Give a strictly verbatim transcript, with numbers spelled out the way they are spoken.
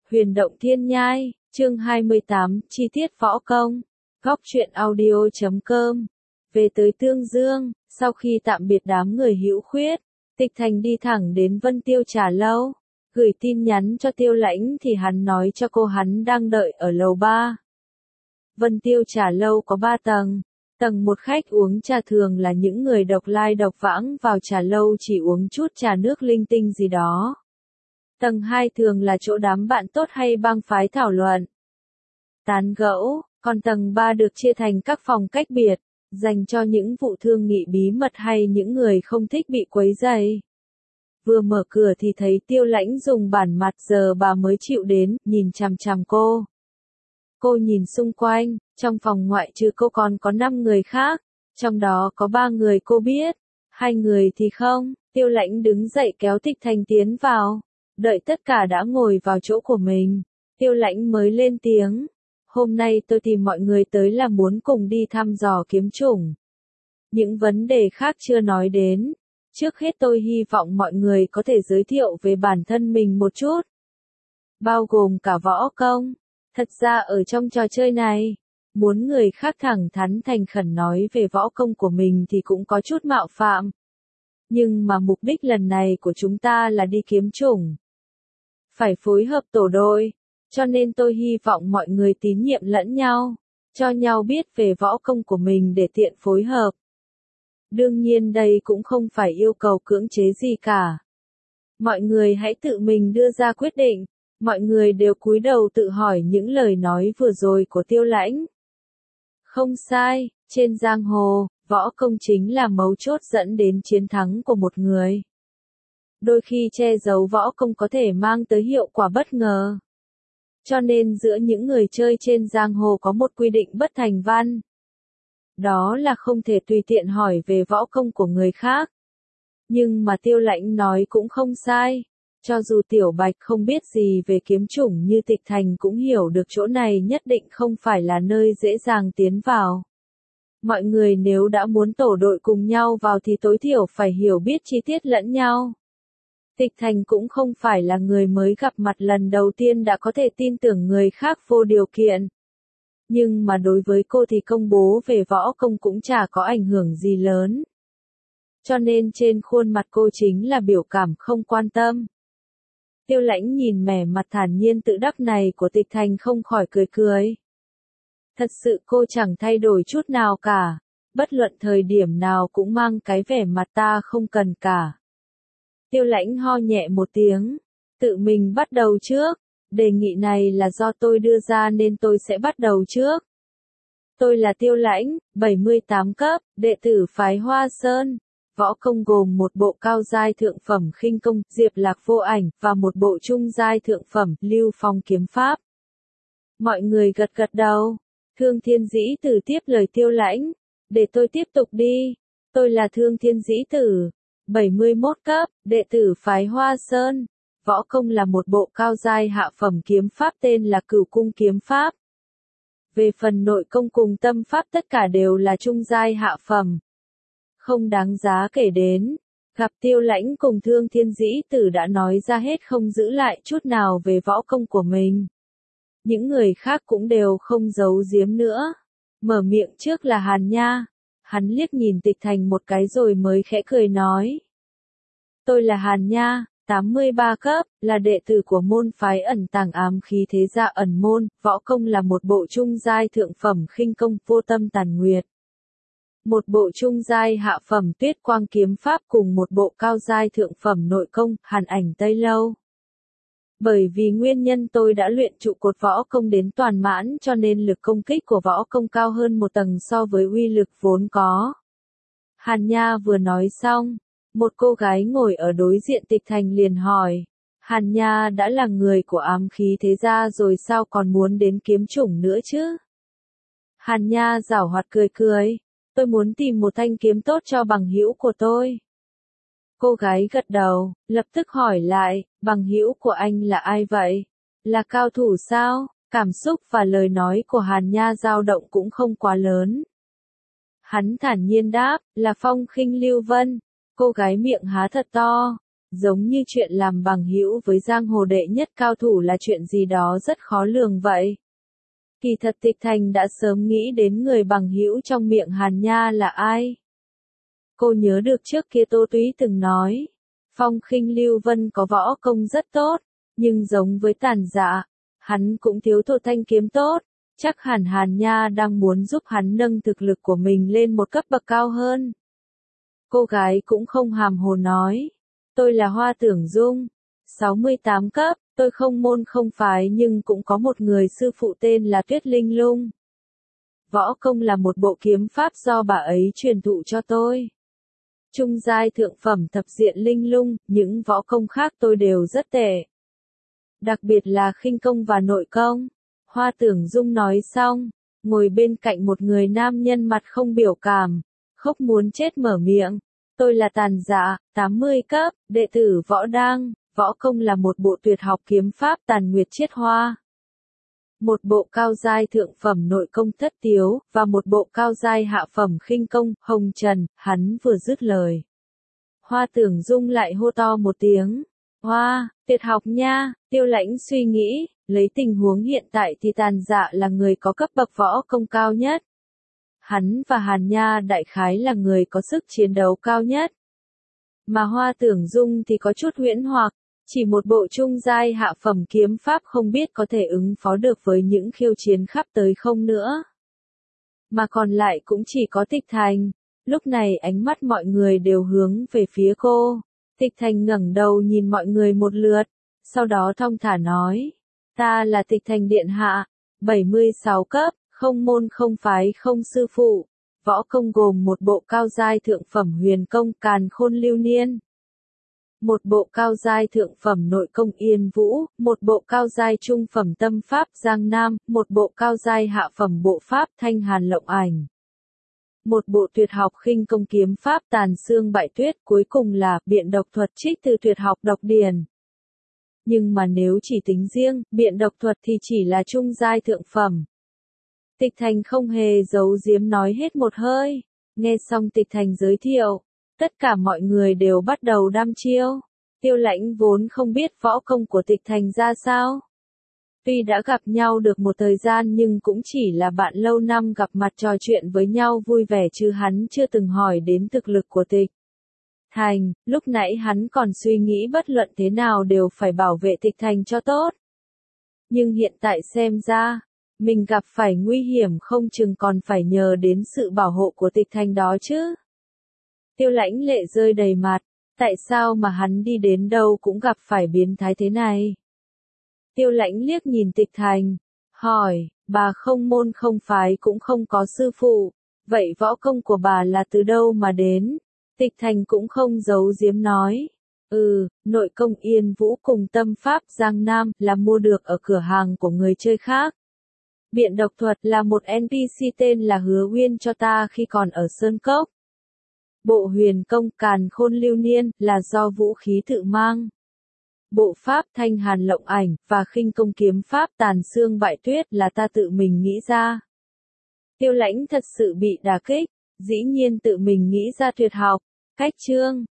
Huyền động thiên nhai, chương hai mươi tám, chi tiết võ công. Góc truyện audio chấm com. Về tới Tương Dương, sau khi tạm biệt đám người hữu khuyết, Tịch Thành đi thẳng đến Vân Tiêu Trà Lâu, gửi tin nhắn cho Tiêu Lãnh thì hắn nói cho cô hắn đang đợi ở lầu ba. Vân Tiêu Trà Lâu có ba tầng. Tầng một khách uống trà thường là những người độc lai độc vãng vào trà lâu chỉ uống chút trà nước linh tinh gì đó. Tầng hai thường là chỗ đám bạn tốt hay bang phái thảo luận, tán gẫu, còn tầng ba được chia thành các phòng cách biệt, dành cho những vụ thương nghị bí mật hay những người không thích bị quấy rầy. Vừa mở cửa thì thấy Tiêu Lãnh dùng bản mặt giờ bà mới chịu đến, nhìn chằm chằm cô. Cô nhìn xung quanh, trong phòng ngoại trừ cô còn có năm người khác, trong đó có ba người cô biết, hai người thì không. Tiêu Lãnh đứng dậy kéo Tịch Thành tiến vào, đợi tất cả đã ngồi vào chỗ của mình, Tiêu Lãnh mới lên tiếng. Hôm nay tôi tìm mọi người tới là muốn cùng đi thăm dò kiếm chủng. Những vấn đề khác chưa nói đến. Trước hết tôi hy vọng mọi người có thể giới thiệu về bản thân mình một chút. Bao gồm cả võ công. Thật ra ở trong trò chơi này, muốn người khác thẳng thắn thành khẩn nói về võ công của mình thì cũng có chút mạo phạm. Nhưng mà mục đích lần này của chúng ta là đi kiếm chủng. Phải phối hợp tổ đội, cho nên tôi hy vọng mọi người tín nhiệm lẫn nhau, cho nhau biết về võ công của mình để tiện phối hợp. Đương nhiên đây cũng không phải yêu cầu cưỡng chế gì cả. Mọi người hãy tự mình đưa ra quyết định. Mọi người đều cúi đầu tự hỏi những lời nói vừa rồi của Tiêu Lãnh. Không sai, trên giang hồ, võ công chính là mấu chốt dẫn đến chiến thắng của một người. Đôi khi che giấu võ công có thể mang tới hiệu quả bất ngờ. Cho nên giữa những người chơi trên giang hồ có một quy định bất thành văn. Đó là không thể tùy tiện hỏi về võ công của người khác. Nhưng mà Tiêu Lãnh nói cũng không sai. Cho dù Tiểu Bạch không biết gì về kiếm chủng như Tịch Thành cũng hiểu được chỗ này nhất định không phải là nơi dễ dàng tiến vào. Mọi người nếu đã muốn tổ đội cùng nhau vào thì tối thiểu phải hiểu biết chi tiết lẫn nhau. Tịch Thành cũng không phải là người mới gặp mặt lần đầu tiên đã có thể tin tưởng người khác vô điều kiện. Nhưng mà đối với cô thì công bố về võ công cũng chả có ảnh hưởng gì lớn. Cho nên trên khuôn mặt cô chính là biểu cảm không quan tâm. Tiêu Lãnh nhìn vẻ mặt thản nhiên tự đắc này của Tịch Thành không khỏi cười cười. Thật sự cô chẳng thay đổi chút nào cả, bất luận thời điểm nào cũng mang cái vẻ mặt ta không cần cả. Tiêu Lãnh ho nhẹ một tiếng, tự mình bắt đầu trước, đề nghị này là do tôi đưa ra nên tôi sẽ bắt đầu trước. Tôi là Tiêu Lãnh, bảy mươi tám cấp, đệ tử phái Hoa Sơn. Võ công gồm một bộ cao giai thượng phẩm khinh công, Diệp Lạc Vô Ảnh, và một bộ trung giai thượng phẩm, Lưu Phong kiếm pháp. Mọi người gật gật đầu. Thương Thiên Dĩ Tử tiếp lời Tiêu Lãnh. Để tôi tiếp tục đi. Tôi là Thương Thiên Dĩ Tử, bảy mươi mốt cấp, đệ tử phái Hoa Sơn. Võ công là một bộ cao giai hạ phẩm kiếm pháp tên là Cửu Cung kiếm pháp. Về phần nội công cùng tâm pháp tất cả đều là trung giai hạ phẩm. Không đáng giá kể đến, gặp Tiêu Lãnh cùng Thương Thiên Dĩ Tử đã nói ra hết không giữ lại chút nào về võ công của mình. Những người khác cũng đều không giấu giếm nữa. Mở miệng trước là Hàn Nha, hắn liếc nhìn Tịch Thành một cái rồi mới khẽ cười nói. Tôi là Hàn Nha, tám mươi ba cấp, là đệ tử của môn phái Ẩn Tàng Ám Khí Thế Gia Ẩn Môn, võ công là một bộ trung giai thượng phẩm khinh công Vô Tâm Tàn Nguyệt. Một bộ trung giai hạ phẩm Tuyết Quang kiếm pháp cùng một bộ cao giai thượng phẩm nội công Hàn Ảnh Tây Lâu. Bởi vì nguyên nhân tôi đã luyện trụ cột võ công đến toàn mãn cho nên lực công kích của võ công cao hơn một tầng so với uy lực vốn có. Hàn Nha vừa nói xong, một cô gái ngồi ở đối diện Tịch Thành liền hỏi, Hàn Nha đã là người của Ám Khí Thế Gia rồi sao còn muốn đến kiếm chủng nữa chứ? Hàn Nha giảo hoạt cười cười. Tôi muốn tìm một thanh kiếm tốt cho bằng hữu của tôi. Cô gái gật đầu, lập tức hỏi lại, bằng hữu của anh là ai vậy? Là cao thủ sao? Cảm xúc và lời nói của Hàn Nha dao động cũng không quá lớn. Hắn thản nhiên đáp, là Phong Khinh Lưu Vân. Cô gái miệng há thật to, giống như chuyện làm bằng hữu với giang hồ đệ nhất cao thủ là chuyện gì đó rất khó lường vậy. Kỳ thật Tịch Thành đã sớm nghĩ đến người bằng hữu trong miệng Hàn Nha là ai. Cô nhớ được trước kia Tô Túy từng nói, Phong Khinh Lưu Vân có võ công rất tốt, nhưng giống với Tàn Dạ, hắn cũng thiếu thổ thanh kiếm tốt, chắc hẳn Hàn Nha đang muốn giúp hắn nâng thực lực của mình lên một cấp bậc cao hơn. Cô gái cũng không hàm hồ nói, tôi là Hoa Tưởng Dung, sáu mươi tám cấp, tôi không môn không phái nhưng cũng có một người sư phụ tên là Tuyết Linh Lung. Võ công là một bộ kiếm pháp do bà ấy truyền thụ cho tôi. Trung giai thượng phẩm thập diện linh lung, những võ công khác tôi đều rất tệ. Đặc biệt là khinh công và nội công. Hoa Tưởng Dung nói xong, ngồi bên cạnh một người nam nhân mặt không biểu cảm, khóc muốn chết mở miệng. Tôi là Tàn Dạ, tám mươi cấp, đệ tử võ đang, võ công là một bộ tuyệt học kiếm pháp Tàn Nguyệt Chiết Hoa. Một bộ cao giai thượng phẩm nội công Thất Tiếu, và một bộ cao giai hạ phẩm khinh công, Hồng Trần, hắn vừa dứt lời. Hoa Tưởng Dung lại hô to một tiếng. Hoa, tuyệt học nha, Tiêu Lãnh suy nghĩ, lấy tình huống hiện tại thì Tàn Dạ là người có cấp bậc võ công cao nhất. Hắn và Hàn Nha đại khái là người có sức chiến đấu cao nhất. Mà Hoa Tưởng Dung thì có chút huyễn hoặc, chỉ một bộ trung giai hạ phẩm kiếm pháp không biết có thể ứng phó được với những khiêu chiến khắp tới không nữa. Mà còn lại cũng chỉ có Tịch Thành, lúc này ánh mắt mọi người đều hướng về phía cô. Tịch Thành ngẩng đầu nhìn mọi người một lượt, sau đó thong thả nói, ta là Tịch Thành điện hạ, bảy mươi sáu cấp, không môn không phái không sư phụ, võ công gồm một bộ cao giai thượng phẩm huyền công Càn Khôn Lưu Niên, một bộ cao giai thượng phẩm nội công Yên Vũ, một bộ cao giai trung phẩm tâm pháp Giang Nam, một bộ cao giai hạ phẩm bộ pháp Thanh Hàn Lộng Ảnh, một bộ tuyệt học khinh công kiếm pháp Tàn Xương Bại Tuyết, cuối cùng là biện độc thuật trích từ tuyệt học độc điển. Nhưng mà nếu chỉ tính riêng, biện độc thuật thì chỉ là trung giai thượng phẩm. Tịch Thành không hề giấu giếm nói hết một hơi. Nghe xong Tịch Thành giới thiệu, tất cả mọi người đều bắt đầu đăm chiêu. Tiêu Lãnh vốn không biết võ công của Tịch Thành ra sao. Tuy đã gặp nhau được một thời gian nhưng cũng chỉ là bạn lâu năm gặp mặt trò chuyện với nhau vui vẻ chứ hắn chưa từng hỏi đến thực lực của Tịch Thành. Lúc nãy hắn còn suy nghĩ bất luận thế nào đều phải bảo vệ Tịch Thành cho tốt. Nhưng hiện tại xem ra, mình gặp phải nguy hiểm không chừng còn phải nhờ đến sự bảo hộ của Tịch Thành đó chứ. Tiêu Lãnh lệ rơi đầy mặt, tại sao mà hắn đi đến đâu cũng gặp phải biến thái thế này? Tiêu Lãnh liếc nhìn Tịch Thành, hỏi, bà không môn không phái cũng không có sư phụ, vậy võ công của bà là từ đâu mà đến? Tịch Thành cũng không giấu giếm nói, ừ, nội công Yên Vũ cùng tâm pháp Giang Nam là mua được ở cửa hàng của người chơi khác. Biện độc thuật là một en pê xê tên là Hứa Uyên cho ta khi còn ở Sơn Cốc. Bộ huyền công Càn Khôn Lưu Niên là do vũ khí tự mang. Bộ pháp Thanh Hàn Lộng Ảnh và khinh công kiếm pháp Tàn Xương Bại Tuyết là ta tự mình nghĩ ra. Tiêu Lãnh thật sự bị đả kích, dĩ nhiên tự mình nghĩ ra tuyệt học, cách chương.